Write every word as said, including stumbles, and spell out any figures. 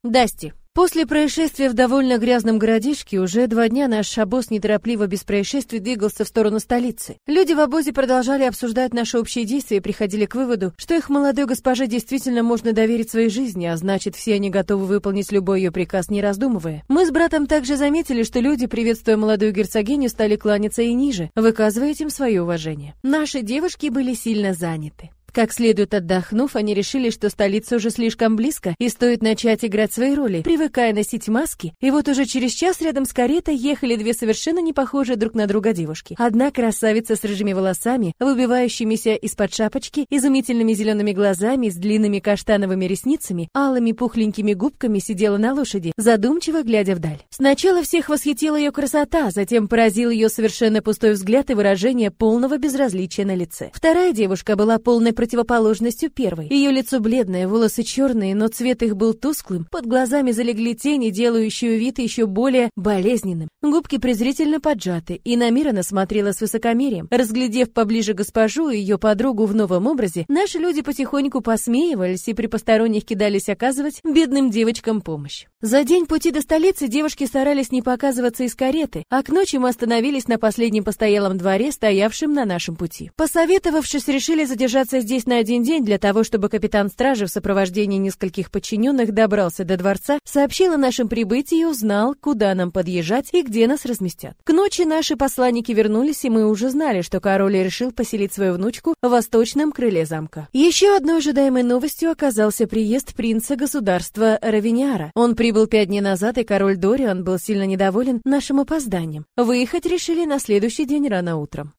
Дасти. После происшествия в довольно грязном городишке уже два дня наш обоз неторопливо без происшествий двигался в сторону столицы. Люди в обозе продолжали обсуждать наши общие действия и приходили к выводу, что их молодой госпоже действительно можно доверить своей жизни, а значит, все они готовы выполнить любой ее приказ, не раздумывая. Мы с братом также заметили, что люди, приветствуя молодую герцогиню, стали кланяться и ниже, выказывая этим свое уважение. Наши девушки были сильно заняты. Как следует отдохнув, они решили, что столица уже слишком близко и стоит начать играть свои роли, привыкая носить маски. И вот уже через час рядом с каретой ехали две совершенно не похожие друг на друга девушки. Одна красавица с рыжими волосами, выбивающимися из-под шапочки, изумительными зелеными глазами, с длинными каштановыми ресницами, алыми пухленькими губками сидела на лошади, задумчиво глядя вдаль. Сначала всех восхитила ее красота, затем поразил ее совершенно пустой взгляд и выражение полного безразличия на лице. Вторая девушка была полной противоположностью первой. Ее лицо бледное, волосы черные, но цвет их был тусклым, под глазами залегли тени, делающие вид еще более болезненным. Губки презрительно поджаты, и на мир она смотрела с высокомерием. Разглядев поближе госпожу и ее подругу в новом образе, наши люди потихоньку посмеивались и при посторонних кидались оказывать бедным девочкам помощь. За день пути до столицы девушки старались не показываться из кареты, а к ночи мы остановились на последнем постоялом дворе, стоявшем на нашем пути. Посоветовавшись, решили задержаться здесь на один день для того, чтобы капитан стражи в сопровождении нескольких подчиненных добрался до дворца, сообщил о нашем прибытии и узнал, куда нам подъезжать и где нас разместят. К ночи наши посланники вернулись, и мы уже знали, что король решил поселить свою внучку в восточном крыле замка. Еще одной ожидаемой новостью оказался приезд принца государства Равениара. Он прибыл пять дней назад, и король Дориан был сильно недоволен нашим опозданием. Выехать решили на следующий день рано утром.